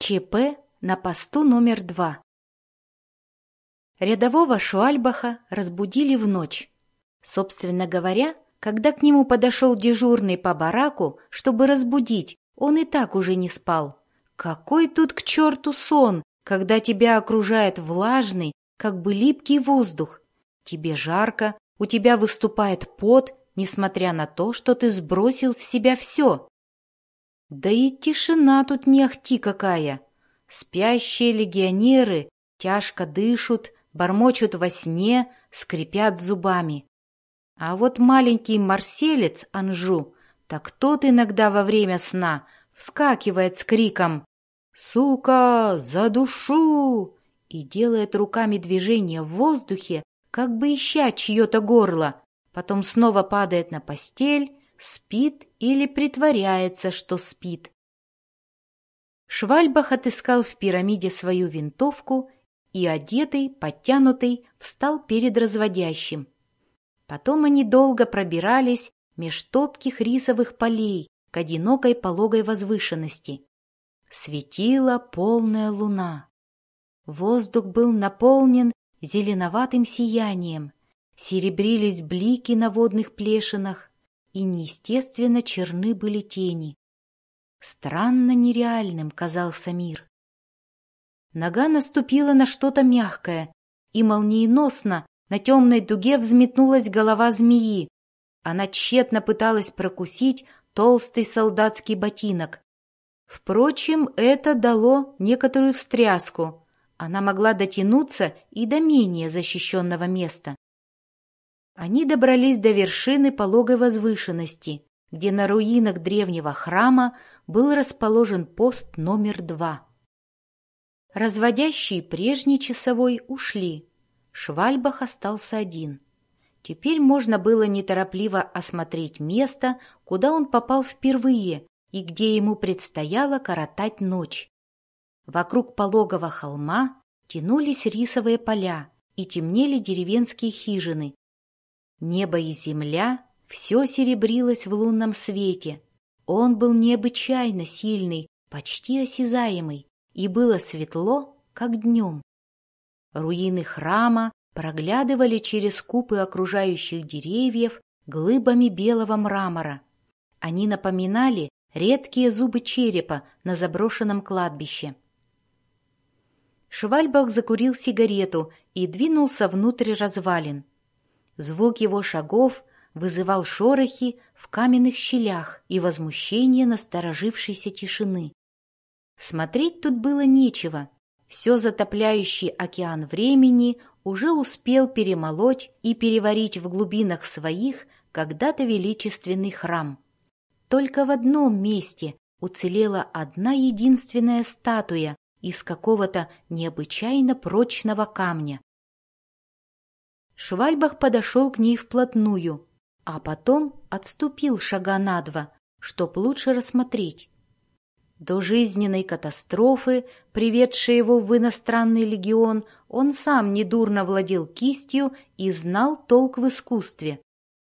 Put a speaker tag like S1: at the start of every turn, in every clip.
S1: ЧП на посту номер 2. Рядового Швальбаха разбудили в ночь. Собственно говоря, когда к нему подошел дежурный по бараку, чтобы разбудить, он и так уже не спал. Какой тут к черту сон, когда тебя окружает влажный, как бы липкий воздух? Тебе жарко, у тебя выступает пот, несмотря на то, что ты сбросил с себя все. Да и тишина тут не ахти какая. Спящие легионеры тяжко дышат, бормочут во сне, скрипят зубами. А вот маленький марселец Анжу, так тот иногда во время сна вскакивает с криком «Сука, за душу!» и делает руками движение в воздухе, как бы ища чье-то горло, потом снова падает на постель, спит или притворяется, что спит. Швальбах отыскал в пирамиде свою винтовку и, одетый, подтянутый, встал перед разводящим. Потом они долго пробирались меж топких рисовых полей к одинокой пологой возвышенности. Светила полная луна. Воздух был наполнен зеленоватым сиянием, серебрились блики на водных плешинах, и неестественно черны были тени. Странно нереальным казался мир. Нога наступила на что-то мягкое, и молниеносно на темной дуге взметнулась голова змеи. Она тщетно пыталась прокусить толстый солдатский ботинок. Впрочем, это дало некоторую встряску. Она могла дотянуться и до менее защищенного места. Они добрались до вершины пологой возвышенности, где на руинах древнего храма был расположен пост номер 2. Разводящий прежний часовой ушли. Швальбах остался один. Теперь можно было неторопливо осмотреть место, куда он попал впервые и где ему предстояло коротать ночь. Вокруг пологого холма тянулись рисовые поля и темнели деревенские хижины. Небо и земля — все серебрилось в лунном свете. Он был необычайно сильный, почти осязаемый, и было светло, как днем. Руины храма проглядывали через купы окружающих деревьев глыбами белого мрамора. Они напоминали редкие зубы черепа на заброшенном кладбище. Швальбах закурил сигарету и двинулся внутрь развалин. Звук его шагов вызывал шорохи в каменных щелях и возмущение насторожившейся тишины. Смотреть тут было нечего. Все затопляющий океан времени уже успел перемолоть и переварить в глубинах своих когда-то величественный храм. Только в одном месте уцелела одна единственная статуя из какого-то необычайно прочного камня. Швальбах подошел к ней вплотную, а потом отступил шага на 2, чтоб лучше рассмотреть. До жизненной катастрофы, приведшей его в иностранный легион, он сам недурно владел кистью и знал толк в искусстве.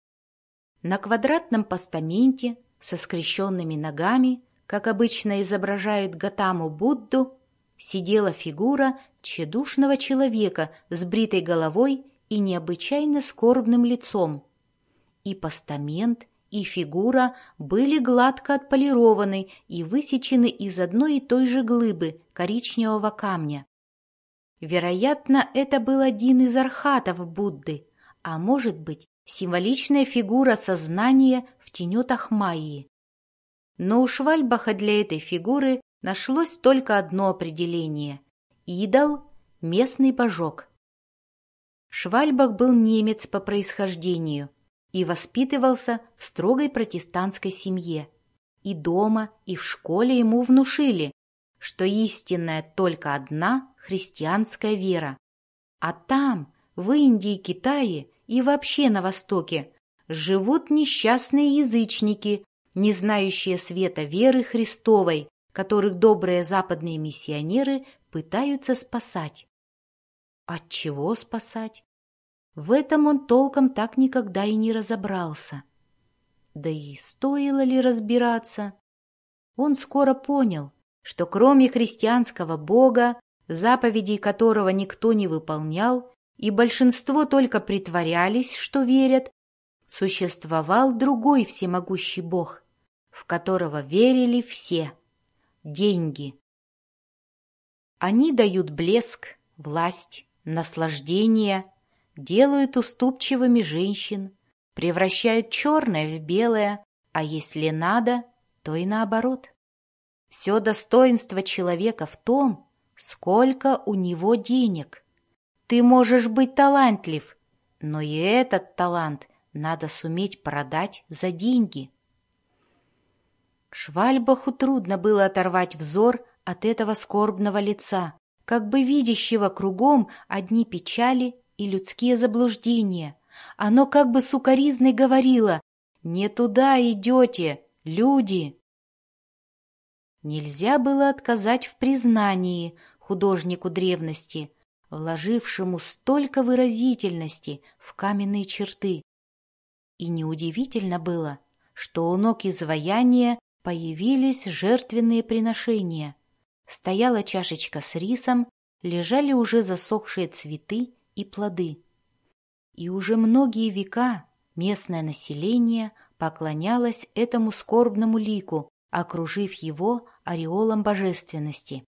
S1: На квадратном постаменте со скрещенными ногами, как обычно изображают Готаму Будду, сидела фигура тщедушного человека с бритой головой и необычайно скорбным лицом. И постамент, и фигура были гладко отполированы и высечены из одной и той же глыбы коричневого камня. Вероятно, это был один из архатов Будды, а может быть, символичная фигура сознания в тенетах Майи. Но у Швальбаха для этой фигуры нашлось только одно определение – идол, местный божок. Швальбах был немец по происхождению и воспитывался в строгой протестантской семье. И дома, и в школе ему внушили, что истинная только одна христианская вера. А там, в Индии, Китае и вообще на Востоке, живут несчастные язычники, не знающие света веры Христовой, которых добрые западные миссионеры пытаются спасать. От чего спасать? В этом он толком так никогда и не разобрался. Да и стоило ли разбираться? Он скоро понял, что кроме христианского Бога, заповедей которого никто не выполнял, и большинство только притворялись, что верят, существовал другой всемогущий Бог, в которого верили все – деньги. Они дают блеск, власть, наслаждение, делают уступчивыми женщин, превращают черное в белое, а если надо, то и наоборот. Все достоинство человека в том, сколько у него денег. Ты можешь быть талантлив, но и этот талант надо суметь продать за деньги. Швальбаху трудно было оторвать взор от этого скорбного лица, как бы видящего кругом одни печали и людские заблуждения. Оно как бы сукоризной говорило: «Не туда идете, люди!» Нельзя было отказать в признании художнику древности, вложившему столько выразительности в каменные черты. И неудивительно было, что у ног изваяния появились жертвенные приношения. Стояла чашечка с рисом, лежали уже засохшие цветы и плоды. И уже многие века местное население поклонялось этому скорбному лику, окружив его ореолом божественности.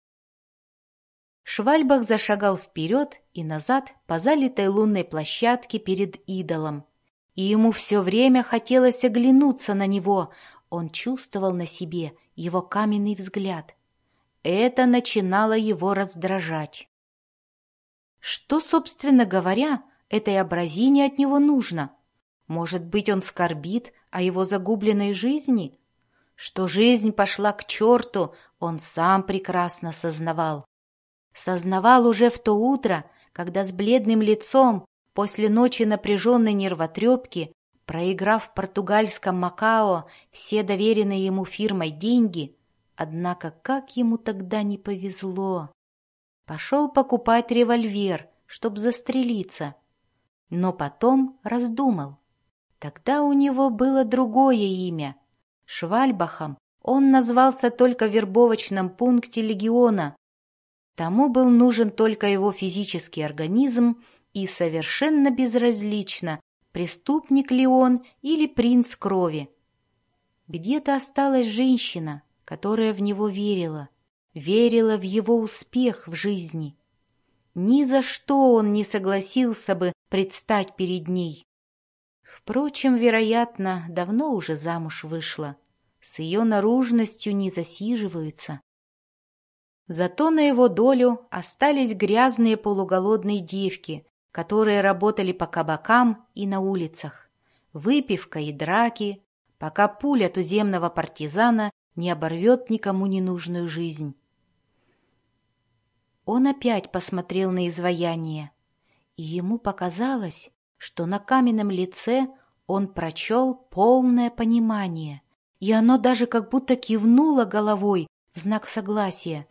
S1: Швальбах зашагал вперед и назад по залитой лунной площадке перед идолом, и ему все время хотелось оглянуться на него. Он чувствовал на себе его каменный взгляд. Это начинало его раздражать. Что, собственно говоря, этой образине от него нужно? Может быть, он скорбит о его загубленной жизни? Что жизнь пошла к черту, он сам прекрасно сознавал. Сознавал уже в то утро, когда с бледным лицом, после ночи напряженной нервотрепки, проиграв в португальском Макао все доверенные ему фирмой деньги, однако как ему тогда не повезло. Пошел покупать револьвер, чтоб застрелиться. Но потом раздумал. Тогда у него было другое имя. Швальбахом он назвался только в вербовочном пункте легиона. Тому был нужен только его физический организм, и совершенно безразлично, преступник ли он или принц крови. Где-то осталась женщина, которая в него верила в его успех в жизни. Ни за что он не согласился бы предстать перед ней. Впрочем, вероятно, давно уже замуж вышла. С ее наружностью не засиживаются. Зато на его долю остались грязные полуголодные девки, которые работали по кабакам и на улицах. Выпивка и драки, пока пуля туземного партизана не оборвет никому ненужную жизнь. Он опять посмотрел на изваяние, и ему показалось, что на каменном лице он прочел полное понимание, и оно даже как будто кивнуло головой в знак согласия.